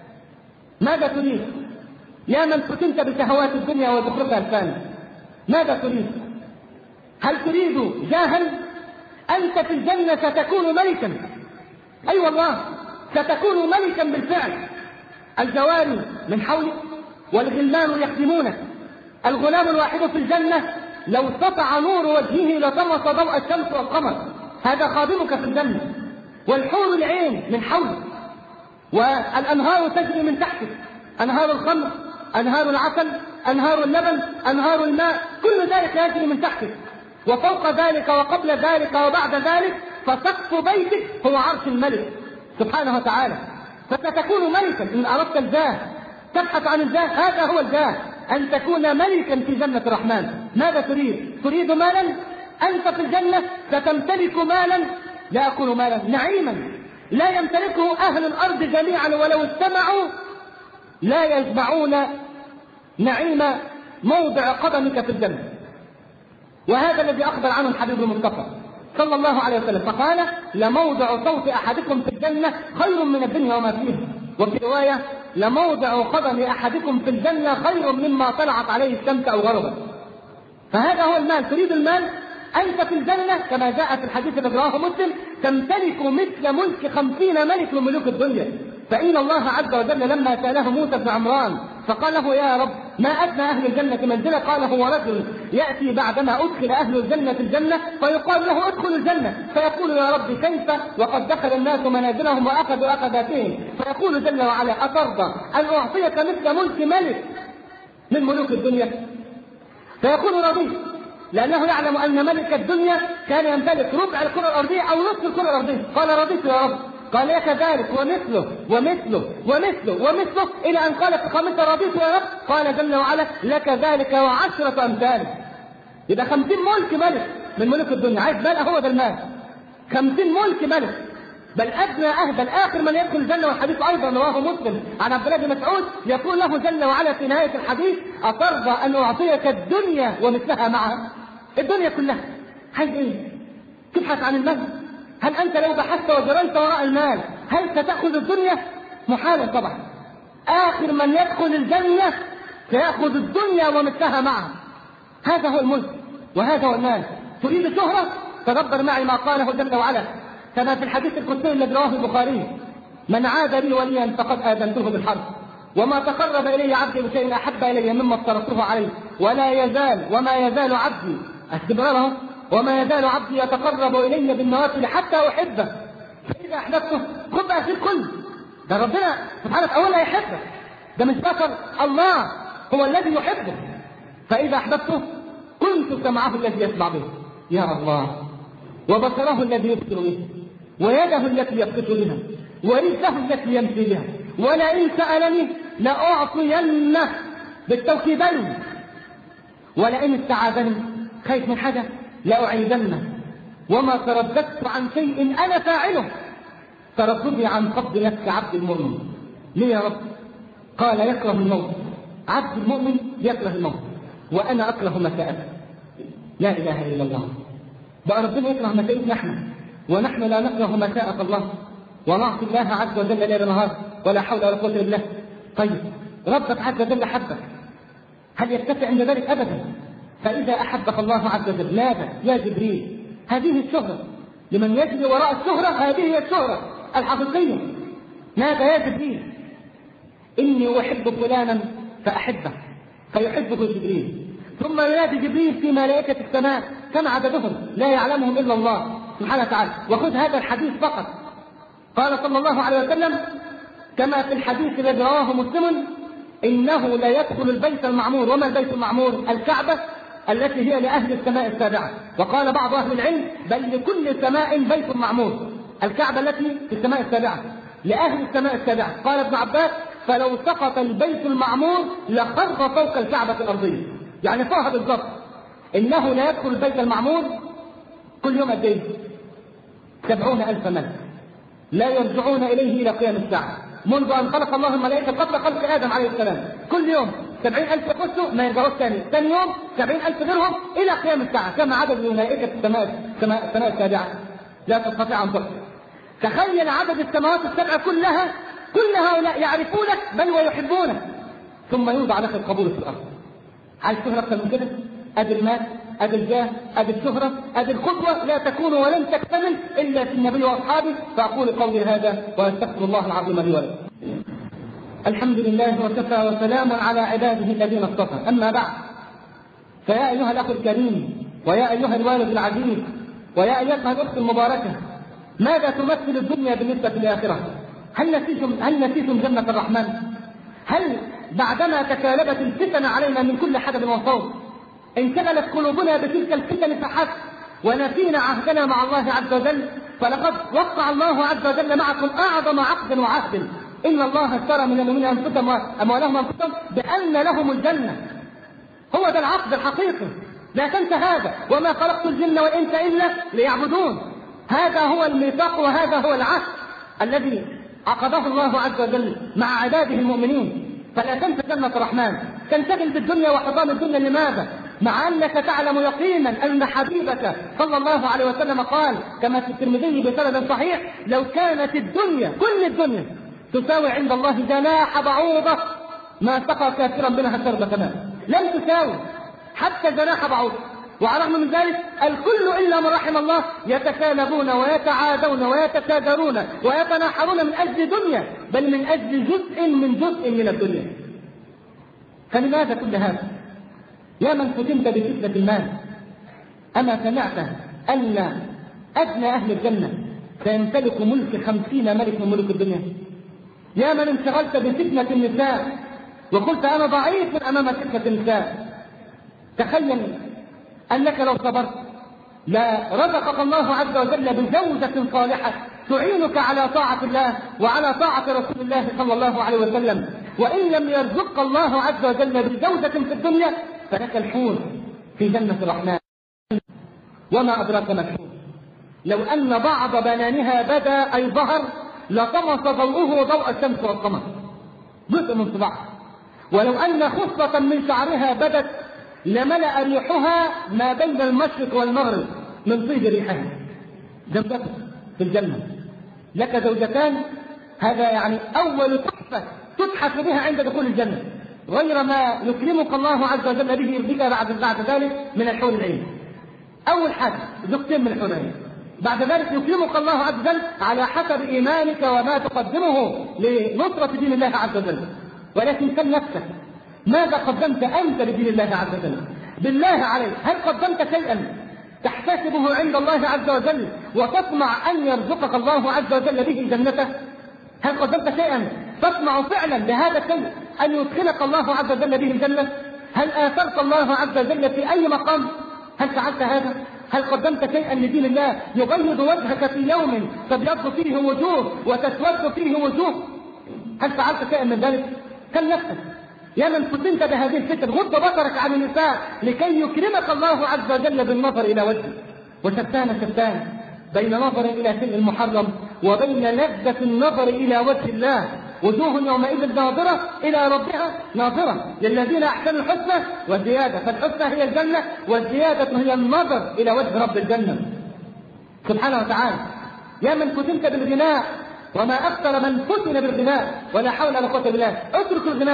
ماذا تريد يا من فتنت بشهوات الدنيا وزخرفها الفاني؟ ماذا تريد؟ هل تريد جاها؟ أنت في الجنة ستكون ملكا، أي أيوة والله ستكون ملكا بالفعل. الجواري من حولك والغلمان يخدمونك. الغلام الواحد في الجنة لو سطع نور وجهه لطمس ضوء الشمس والقمر، هذا خادمك في الجنة. والحور العين من حولك، والأنهار تجري من تحتك، أنهار الخمر، أنهار العسل، أنهار اللبن، أنهار الماء، كل ذلك يجري من تحتك. وفوق ذلك وقبل ذلك وبعد ذلك فسقف بيتك هو عرش الملك سبحانه وتعالى. فستكون ملكا إن أردت الجاه، تبحث عن الجاه، هذا هو الجاه، أن تكون ملكا في جنة الرحمن. ماذا تريد؟ تريد مالا؟ أنت في الجنة ستمتلك مالا، لا أقول مالا، نعيما لا يمتلكه أهل الأرض جميعا ولو استمعوا لا يجمعون نعيم موضع قدمك في الجنة. وهذا الذي أخبر عنه الحبيب المصطفى صلى الله عليه وسلم، فقال: لموضع صوت أحدكم في الجنة خير من الدنيا وما فيها. وفي رواية: لموضع قدم أحدكم في الجنة خير مما طلعت عليه الشمس أو غربت. فهذا هو المال. تريد المال؟ أنت في الجنة كما جاء في الحديث الذي رواه مسلم تمتلك مثل ملك خمسين ملك من ملوك الدنيا. فإن الله عز وجل لما سأله موسى بن عمران فقال له: يا رب ما أدنى أهل الجنة منزلة؟ قال: هو رجل يأتي بعدما أدخل أهل الجنة الجنة فيقال له: ادخل الجنة، فيقول: يا رب كيف وقد دخل الناس منازلهم وأخذوا أخذاتهم؟ فيقول جل وعلا: أترضى أن أعطيك مثل ملك ملك من ملوك الدنيا؟ فيقول: رضيت، لأنه يعلم أن ملك الدنيا كان يمتلك ربع الكرة الأرضية أو نصف الكرة الأرضية. قال: رضيت يا رب. قال: لك ذلك ومثله ومثله ومثله ومثله إلى أن قال في خامسة: رضيت يا رب. قال جل وعلا: لك ذلك وعشرة أمثاله. يبقى خمسين ملك ملك من ملوك الدنيا. عايز مال؟ هو ده المال، خمسين ملك ملك. بل أدنى أهدى آخر من يدخل الجنة، والحديث أيضا رواه مسلم عن عبد الله بن مسعود يقول له جل وعلا في نهاية الحديث: أترضى أن أعطيك الدنيا ومثلها معها؟ الدنيا كلها. عايز إيه؟ تبحث عن المال؟ هل أنت لو بحثت وجريت وراء المال هل ستأخذ الدنيا؟ محالا طبعا. آخر من يدخل الجنة سيأخذ الدنيا ومثلها معها. هذا هو الملك وهذا هو المال. تريد شهرة؟ تدبر معي ما قاله جل وعلا كما في الحديث القدسي الذي رواه البخاري: من عاد لي وليا فقد آذنته بالحرب، وما تقرب إلي عبدي بشيء أحب إلي مما افترضته عليه، ولا يزال وما يزال عبدي استمراره وما يزال عبدي يتقرب إلي بالنوافل حتى أحبه، فإذا أحببته خذ بقى في الكل. ده ربنا سبحانه أولا يحبه، ده مش بشر، الله هو الذي يحبه. فإذا أحببته كنت سمعه الذي يسمع به، يا الله، وبصره الذي يبصر به، ويده التي يبطش بها، ورجله التي يمشي بها، ولئن سألني لأعطينه بالتوكيدين، ولئن استعاذني خايف من حاجة لأعيذنه، وما ترددت عن شيء أنا فاعله ترددي عن قبض نفس عبد المؤمن. ليه يا رب؟ قال: يكره الموت. عبد المؤمن يكره الموت وأنا أكره مساءته. لا إله إلا الله. بقى ربنا يكره مساءتنا احنا، ونحن لا نكره مساءة الله ونعصي الله عز وجل ليل نهار ولا حول ولا قوة إلا بالله. طيب ربك عز وجل حبك، هل يكتفي عند ذلك؟ أبدا. فإذا أحبك الله عز وجل ماذا؟ يا جبريل، هذه الشهرة لمن يجري وراء الشهرة، هذه هي الشهرة الحقيقية. ماذا يا جبريل؟ إني أحب فلانا فأحبه فيحبه جبريل، ثم ينادي جبريل في ملائكة السماء كم عددهم لا يعلمهم إلا الله سبحانه وتعالى. وخذ هذا الحديث فقط، قال صلى الله عليه وسلم كما في الحديث الذي رواه مسلم: إنه لا يدخل البيت المعمور. وما البيت المعمور؟ الكعبة التي هي لأهل السماء السابعة. وقال بعض أهل العلم: بل لكل سماء بيت معمور. الكعبة التي في السماء السابعة لأهل السماء السابعة. قال ابن عباس: فلو سقط البيت المعمور لخر فوق الكعبة الأرضية. يعني فيها بالضبط إنه لا يدخل البيت المعمور كل يوم قد ايه؟ سبعون ألف ملك لا يرجعون إليه إلى قيام الساعة، منذ أن خلق الله الملائكة قبل خلق آدم عليه السلام. كل يوم سبعين ألف يخشوا ما يرجعوش ثاني، ثاني يوم سبعين ألف غيرهم إلى قيام الساعة. كما عدد ملائكة السماء السماء السابعة لا تستطيع أن تحصى. تخيل عدد السماوات السبع كلها، كل هؤلاء يعرفونك بل ويحبونك، ثم يوضع لك القبول في الأرض. عايز شهرة أكثر من كده؟ أدي المال، أدي الجاه، أدي الشهرة، أدي القدوة، لا تكون ولن تكتمل إلا في النبي وأصحابه. فأقول قولي هذا وأستغفر الله العظيم لي ولكم. الحمد لله وكفى وسلام على عباده الذين اصطفى. أما بعد، فيا أيها الأخ الكريم، ويا أيها الوالد العزيز، ويا أيتها الأخت المباركة، ماذا تمثل الدنيا بالنسبة للآخرة؟ هل نسيتم هل نسيتم جنة الرحمن؟ هل بعدما تكالبت الفتن علينا من كل حدب وصوت انشغلت قلوبنا بتلك الفتن فحسب ونسينا عهدنا مع الله عز وجل؟ فلقد وقع الله عز وجل معكم أعظم عقد وعهد: إن الله اشترى من المؤمنين أنفسهم وأموالهم وأنفسهم بأن لهم الجنة. هو ده العقد الحقيقي، لا تنسى هذا. وما خلقت الجن والإنس إلا ليعبدون. هذا هو الميثاق وهذا هو العهد الذي عقده الله عز وجل مع عباده المؤمنين. فلا تنسى جنة الرحمن، تنشغل بالدنيا وحطام الدنيا. لماذا؟ مع أنك تعلم يقينا أن حبيبك صلى الله عليه وسلم قال كما في الترمذي بسند صحيح: لو كانت الدنيا كل الدنيا تساوي عند الله جناح بعوضة ما سقى كافرا منها شربة ماء. لم تساوي حتى جناح بعوضة. وعلى الرغم من ذلك الكل إلا من رحم الله يتكالبون ويتعادون ويتشاجرون ويتناحرون من أجل دنيا، بل من أجل جزء من جزء من الدنيا. فلماذا كل هذا؟ يا من فتنت بفتنة المال، أما سمعت أن أدنى أهل الجنة سيمتلك ملك خمسين ملك من ملك الدنيا؟ يا من انشغلت بفتنة النساء وقلت أنا ضعيف أمام فتنة النساء، تخيل أنك لو صبرت لا رزقك الله عز وجل بزوجة صالحة تعينك على طاعة الله وعلى طاعة رسول الله صلى الله عليه وسلم. وإن لم يرزقك الله عز وجل بزوجة في الدنيا فلك الحور في جنة الرحمن. وما أدراك ما الحور؟ لو أن بعض بنانها بدا أي ظهر لطمس ضوءه ضوء الشمس والقمر، جزء من صباعها. ولو أن خصلة من شعرها بدت لملأ ريحها ما بين المشرق والمغرب من طيب ريحها. زوجتك في الجنة، لك زوجتان، هذا يعني أول تحفة تتحف بها عند دخول الجنة، غير ما يكرمك الله عز وجل به بك بعد بعد ذلك من الحور العين. أول حاجة زوجتين من الحور العين، بعد ذلك يكرمك الله عز وجل على حسب إيمانك وما تقدمه لنصرة دين الله عز وجل. ولكن سل نفسك، ماذا قدمت أنت لدين الله عز وجل؟ بالله عليك، هل قدمت شيئا تحتسبه عند الله عز وجل وتطمع أن يرزقك الله عز وجل به جنته؟ هل قدمت شيئا تطمع فعلا بهذا الشيء أن يدخلك الله عز وجل به الجنة؟ هل آثرت الله عز وجل في أي مقام؟ هل فعلت هذا؟ هل قدمت شيئا لدين الله يبيض وجهك في يوم تبيض فيه وجوه وتسود فيه وجوه؟ هل فعلت شيئا من ذلك؟ كل نفسك. يا من فتنت بهذه الفتن، غض بصرك عن النساء لكي يكرمك الله عز وجل بالنظر إلى وجهه. وشتان شتان بين نظر إلى شيء محرم وبين لذة النظر إلى وجه الله. وجوه يومئذ ناظرة إلى ربها ناظرة، للذين أحسنوا الحسنى والزيادة. فالحسنى هي الجنة والزيادة هي النظر إلى وجه رب الجنة سبحانه وتعالى. يا من فتنت بالغناء، وما أكثر من فتن بالغناء، ولا حول ولا قوة إلا بالله. اترك الغناء،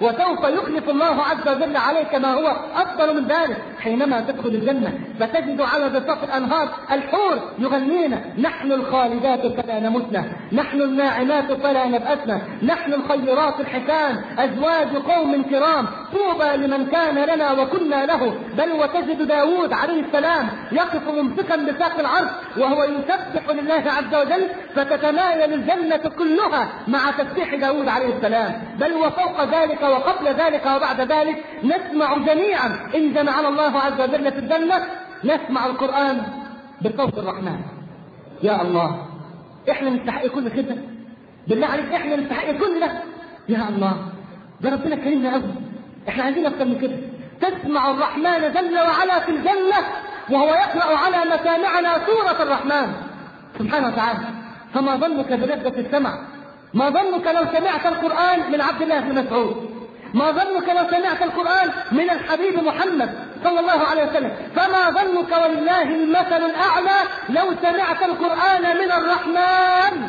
وسوف يخلف الله عز وجل عليك ما هو أفضل من ذلك حينما تدخل الجنة، فتجد على ضفاف الأنهار الحور يغنين: نحن الخالدات فلا نمتنا، نحن الناعمات فلا نبأسنا، نحن الخيرات الحسان، أزواج قوم كرام، طوبى لمن كان لنا وكنا له. بل وتجد داود عليه السلام يقف ممسكا بساق العرش وهو يسبح لله عز وجل، فتتمايل الجنة كلها مع تسبيح داود عليه السلام. بل وفوق ذلك وقبل ذلك وبعد ذلك نسمع جميعا إن جمعنا الله عز وجل في الجنة نسمع القرآن بصوت الرحمن. يا الله، احنا نستحق كل كده؟ بالله عليك احنا نستحق كل ده؟ يا الله، ده ربنا كريمنا قوي، احنا عايزين اكتر من كده. تسمع الرحمن جل وعلا في الجنة وهو يقرأ على مسامعنا سورة الرحمن سبحانه وتعالى. فما ظنك بلذة السمع؟ ما ظنك لو سمعت القرآن من عبد الله بن مسعود؟ ما ظنك لو سمعت القرآن من الحبيب محمد صلى الله عليه وسلم؟ فما ظنك والله المثل الأعلى لو سمعت القرآن من الرحمن؟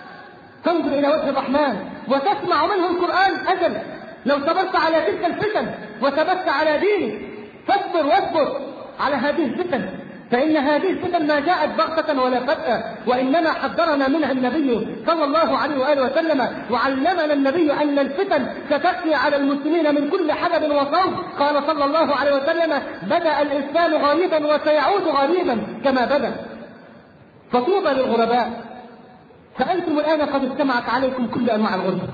تنظر إلى وجه الرحمن وتسمع منه القرآن. أجل لو صبرت على تلك الفتن وثبت على دينك، فاصبر واصبر على هذه الفتن، فإن هذه الفتن ما جاءت بغتة ولا فجأة، وإنما حذرنا منها النبي صلى الله عليه وآله وسلم، وعلمنا النبي أن الفتن ستأتي على المسلمين من كل حدب وصوب. قال صلى الله عليه وسلم: بدأ الإسلام غريبا وسيعود غريبا كما بدأ. فطوبى للغرباء، فأنتم الآن قد اجتمعت عليكم كل أنواع الغربة.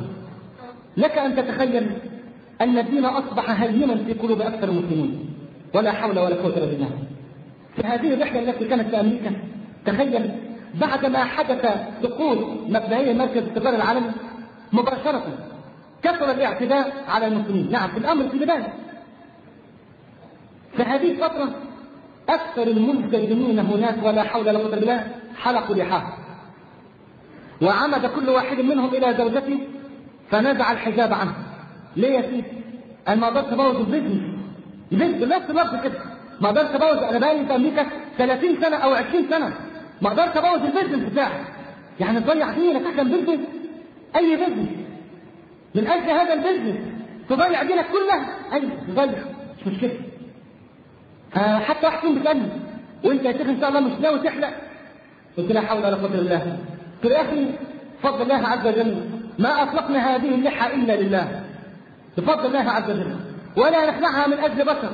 لك أن تتخيل أن الدين أصبح هينا في قلوب أكثر المسلمين، ولا حول ولا قوة إلا بالله. في هذه الرحلة التي كانت في أمريكا، تخيل بعدما حدث دخول مبدئيا مركز التجارة العالمي مباشرة كثر الاعتداء على المسلمين. نعم، في الأمر في البداية. في هذه الفترة أكثر المنتجمين هناك ولا حول ولا قوة إلا بالله حلقوا لحاهم، وعمد كل واحد منهم إلى زوجته فنزع الحجاب عنه. ليه يا سيدي؟ أنا ما أقدرش أبوظ البيزنس، البيزنس نفس اللفظ كده، ما أقدرش أبوظ. أنا بقالي في أمريكا ثلاثين سنة أو عشرين سنة، ما أقدرش أبوظ البيزنس بتاعي. يعني تضيع دينك عشان بيزنس؟ أي بيزنس؟ من أجل هذا البيزنس تضيع دينك كلها؟ أي تضيع، مش مشكلة. آه حتى واحد فيهم بيسألني: وأنت يا شيخ إن شاء الله مش ناوي تحلق؟ قلت لا حول ولا قوة إلا بالله. قلت يا أخي بفضل الله عز وجل ما أطلقنا هذه اللحى إلا لله، بفضل الله عز وجل، ولا نخلعها من أجل بشر.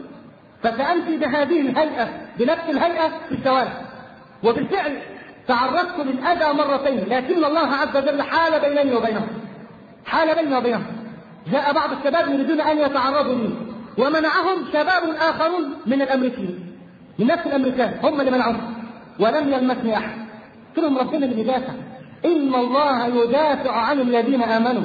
فسأمشي بهذه الهيئة بنفس الهيئة في الشوارع، وبالفعل تعرضت للأذى مرتين، لكن الله عز وجل حال بيني وبينهم، حال بيني وبينهم. جاء بعض الشباب يريدون أن يتعرضوا لي، ومنعهم شباب آخرون من الأمريكيين، من نفس الأمريكان، هم اللي منعهم، ولم يلمسني أحد. قلت لهم: ربنا اللي يدافع، إن الله يدافع عن الذين آمنوا.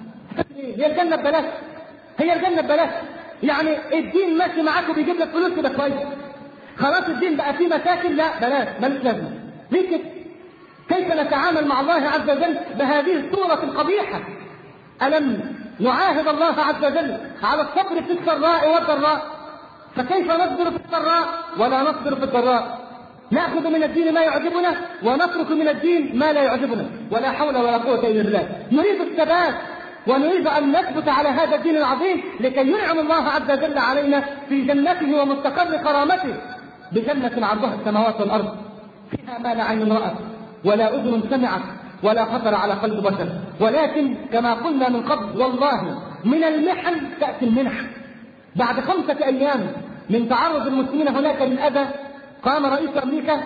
هي الجنة ببلاش، هي الجنة ببلاش. يعني الدين ماشي معاك وبيجيب لك فلوس كده كويس، خلاص الدين بقى فيه مشاكل؟ لا بلاش، مالوش لازمة. ليه كده؟ كيف نتعامل مع الله عز وجل بهذه الصورة القبيحة؟ ألم نعاهد الله عز وجل على الصبر في السراء والضراء؟ فكيف نصبر في السراء ولا نصبر في الضراء؟ نأخذ من الدين ما يعجبنا ونترك من الدين ما لا يعجبنا، ولا حول ولا قوة إلا بالله. نريد الثبات ونريد أن نثبت على هذا الدين العظيم لكي ينعم الله عز وجل علينا في جنته ومستقر كرامته، بجنة عرضها السماوات والأرض، فيها ما لا عين رأت ولا أذن سمعت ولا خطر على قلب بشر. ولكن كما قلنا من قبل، والله من المحن تأتي المنح. بعد خمسة أيام من تعرض المسلمين هناك للأذى، قام رئيس أمريكا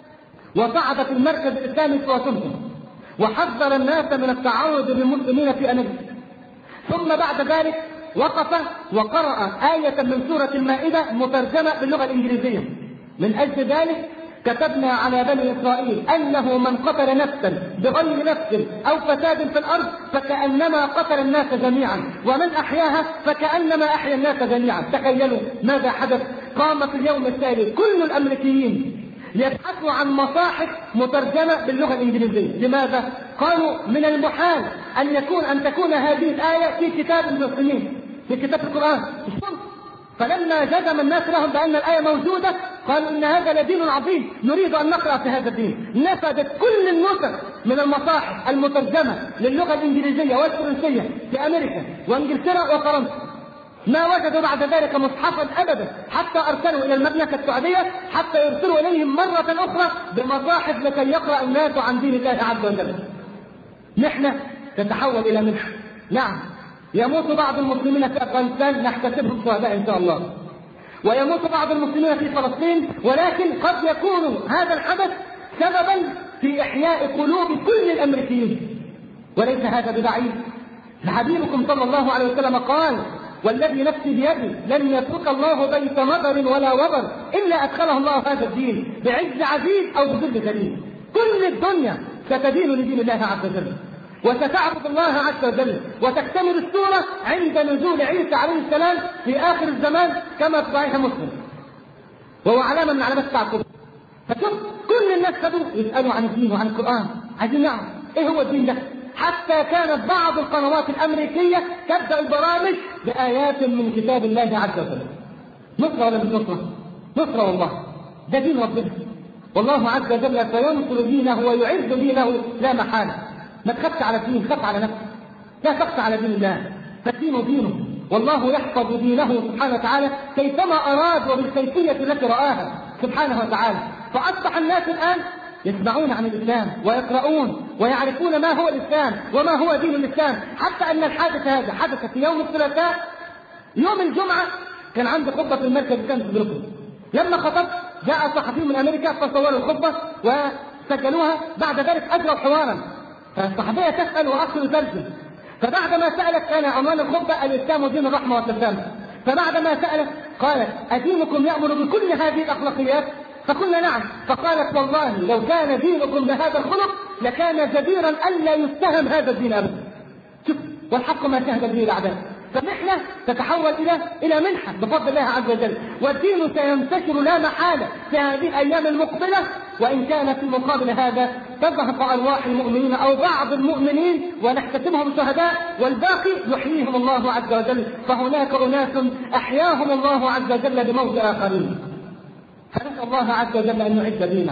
وصعد في المركز الإسلامي في واشنطن وحذر الناس من التعرض للمسلمين في أمريكا. ثم بعد ذلك وقف وقرأ آية من سورة المائدة مترجمة باللغة الإنجليزية: من أجل ذلك كتبنا على بني إسرائيل أنه من قتل نفسا بغير نفس أو فساد في الأرض فكأنما قتل الناس جميعا، ومن أحياها فكأنما أحيا الناس جميعا. تخيلوا ماذا حدث. قام في اليوم التالي كل الأمريكيين يبحثوا عن مصاحف مترجمة باللغة الإنجليزية. لماذا؟ قالوا من المحال أن يكون أن تكون هذه الآية في كتاب المسلمين، في كتاب القرآن. فلما جزم الناس لهم بأن الآية موجودة، قالوا إن هذا لدين عظيم نريد أن نقرأ في هذا الدين. نفذت كل النسخ من المصاحف المترجمة للغة الإنجليزية والفرنسية في أمريكا وإنجلترا وفرنسا، ما وجدوا بعد ذلك مصحفا أبدا، حتى أرسلوا إلى المملكة السعودية حتى يرسلوا إليهم مرة أخرى بمصاحف لكي يقرأ الناس عن دين الله عز وجل. محنة تتحول إلى منحة. نعم، يموت بعض المسلمين في أفغانستان نحتسبهم شهداء إن شاء الله، ويموت بعض المسلمين في فلسطين، ولكن قد يكون هذا الحدث سببا في إحياء قلوب كل الأمريكيين، وليس هذا ببعيد. حبيبكم صلى الله عليه وسلم قال: والذي نفسي بيده لن يترك الله بيت مضر ولا وبر إلا أدخله الله هذا الدين بعز عزيز أو بذل ذليل. كل الدنيا ستدين لدين الله عز وجل، وستعبد الله عز وجل، وتكتمل السورة عند نزول عيسى عليه السلام في آخر الزمان كما في صحيح مسلم، وهو علامة من علامات الساعة الكبرى. فشوف كل الناس خدوا يسألوا عن الدين وعن القرآن، عايزين نعرف إيه هو الدين ده. حتى كانت بعض القنوات الأمريكية تبدأ البرامج بآيات من كتاب الله عز وجل. نصرة ولا مش نصرة؟ نصرة والله، ده دين ربنا، والله عز وجل سينصر دينه ويعز دينه لا محالة. ما تخافش على الدين، خاف على نفسك، لا تخف على دين الله، فالدين دينه، والله يحفظ دينه سبحانه وتعالى كيفما أراد وبالكيفية التي رآها سبحانه وتعالى. فأصبح الناس الآن يسمعون عن الإسلام ويقرؤون ويعرفون ما هو الإسلام وما هو دين الإسلام، حتى أن الحادث هذا حدث في يوم الثلاثاء. يوم الجمعة كان عندي خطبة في المركز كان في بروكلين، لما خطبت جاء صحفي من أمريكا فصوروا الخطبة وسجلوها، بعد ذلك أجروا حوارا، فالصحفية تسأل وأخذ ترجم، فبعد ما سألت كان عنوان الخطبة الإسلام دين الرحمة والتسامح، فبعد ما سألت قالت: أدينكم يأمر بكل هذه الأخلاقيات؟ فقلنا: نعم. فقالت: والله لو كان دينكم بهذا الخلق لكان جديرا ألا يتهم هذا الدين أبدا. شوف، والحق ما شهد به الأعداء. فنحن تتحول إلى إلى منحة بفضل الله عز وجل، والدين سينتشر لا محالة في هذه الأيام المقبلة، وإن كان في مقابل هذا تزهق أرواح المؤمنين أو بعض المؤمنين ونحتسبهم شهداء، والباقي يحييهم الله عز وجل، فهناك أناس أحياهم الله عز وجل بموت آخرين. فنسأل الله عز وجل أن يعز دينه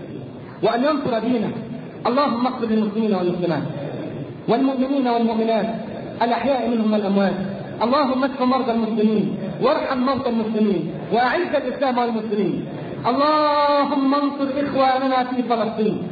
وأن ينصر دينه. اللهم اغفر للمسلمين والمسلمات والمؤمنين والمؤمنات الأحياء منهم والأموات. اللهم اشف مرضى المسلمين وارحم موتى المسلمين وأعز الإسلام والمسلمين. اللهم انصر إخواننا في فلسطين،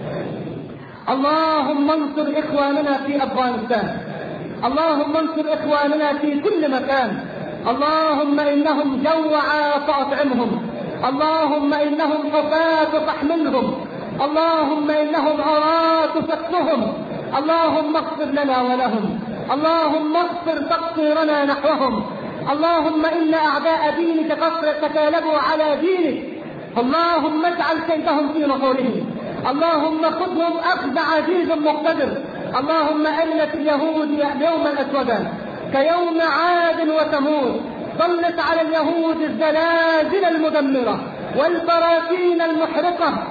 اللهم انصر إخواننا في أفغانستان، اللهم انصر إخواننا في كل مكان. اللهم إنهم جوعى فأطعمهم، اللهم إنهم حفاة فاحملهم، اللهم إنهم عراة فاكفهم، اللهم اغفر لنا ولهم، اللهم اغفر تقصيرنا نحوهم. اللهم إن أعداء دينك تكالبوا على دينك، اللهم اجعل كيدهم في نحورهم، اللهم خذهم أخذ عزيز مقتدر. اللهم ألت اليهود يوما أسودا كيوم عاد وثمود، سلط على اليهود الزلازل المدمرة والبراكين المحرقة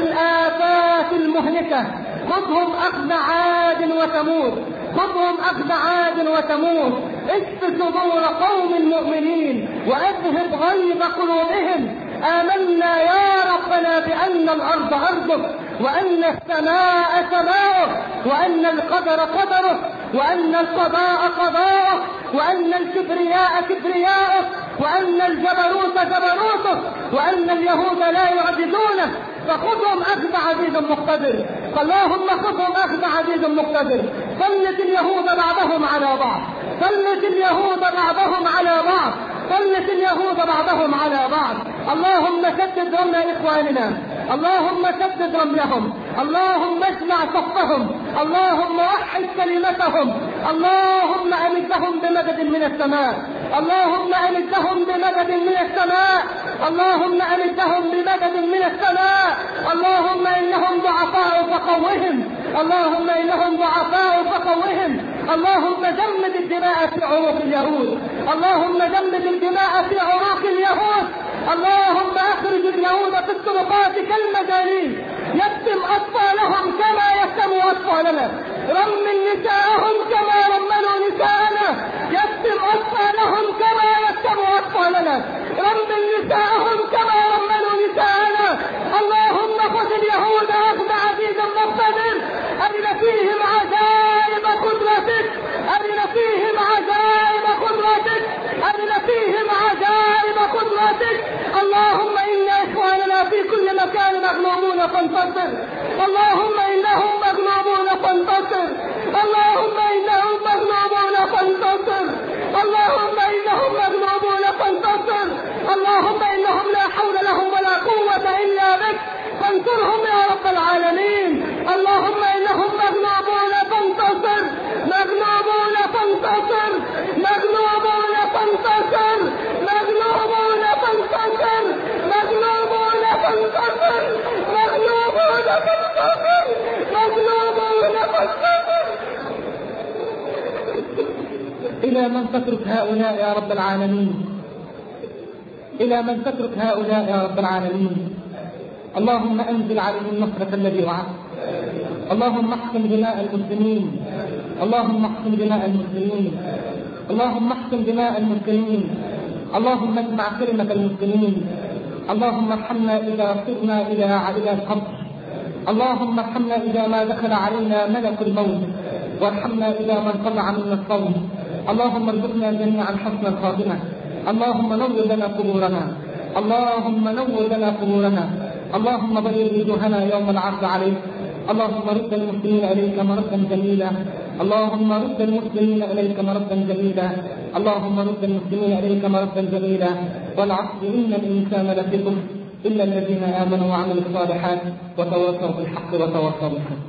والآفات المهلكة. خذهم أخذ عاد وثمود، خذهم أخذ عاد وثمود. اشف صدور قوم المؤمنين وأذهب غيظ قلوبهم. آمنا يا ربنا بأن الأرض أرضك، وأن السماء سماؤك، وأن القدر قدرك، وأن القضاء قضاءك، وأن الكبرياء كبرياءك، وأن الجبروت جبروتك، وأن اليهود لا يعجزونك. فخذهم أخذ عزيز مقتدر. اللهم خذهم أخذ عزيز مقتدر. سلط اليهود بعضهم على بعض، سلط اليهود بعضهم على بعض، سلط اليهود بعضهم على بعض. اللهم سدد رمل إخواننا، اللهم سدد رملهم، اللهم اجمع صفهم، اللهم وحد كلمتهم، اللهم أمدهم بمدد من السماء، اللهم أمدهم بمدد من السماء، اللهم أمدهم بمدد من السماء. اللهم إنهم ضعفاء فقوهم، اللهم إنهم ضعفاء فقوهم. اللهم جمد الدماء في عروق اليهود، اللهم جمد الدماء في عروق اليهود. اللهم اخرج اليهود في الطرقات كالمجانين، يتم اطفالهم كما يتم اطفالنا، رمل نساءهم كما رملوا نساءنا، يتم اطفالهم كما يتم اطفالنا، رمل نساءهم كما رملوا نساءنا. اللهم إن إخواننا في كل مكان مغلوبون فانتصر، اللهم إنهم مغلوبون فانتصر، اللهم إنهم مغلوبون فانتصر، اللهم إنهم مغلوبون فانتصر، اللهم إنهم لا حول لهم ولا قوة إلا بك فانصرهم يا رب العالمين. اللهم إنهم مغلوبون فانتصر، مغلوبون فانتصر، مغلوبون فانتصر، مغلوبون فانتصر، مغلوبون فانتصر، مغلوبون فانتصر، مغلوبون فانتصر. إلى من تترك هؤلاء يا رب العالمين؟ إلى من تترك هؤلاء يا رب العالمين؟ اللهم أنزل عليهم نصرة الذي وعدت. اللهم احكم دماء المسلمين، اللهم احكم دماء المسلمين، اللهم احكم دماء المسلمين، اللهم اجمع كلمة المسلمين. اللهم ارحمنا إذا صرنا إلى إلى القبر، اللهم ارحمنا إذا ما دخل علينا ملك الموت، وارحمنا إذا ما انقطع منا الصوم. اللهم ارزقنا جميعا حسن الخاتمة. اللهم نور لنا قبورنا، اللهم نور لنا قبورنا، اللهم بيض وجوهنا يوم العرض عليك. اللهم رد المسلمين إليك مردا جميلا، اللهم رد المسلمين إليك مردا جميلا، اللهم رد المسلمين إليك مردا جميلا. والعصر إن الإنسان لفي خسر إلا الذين آمنوا وعملوا الصالحات وتواصوا بالحق وتواصوا بالحق.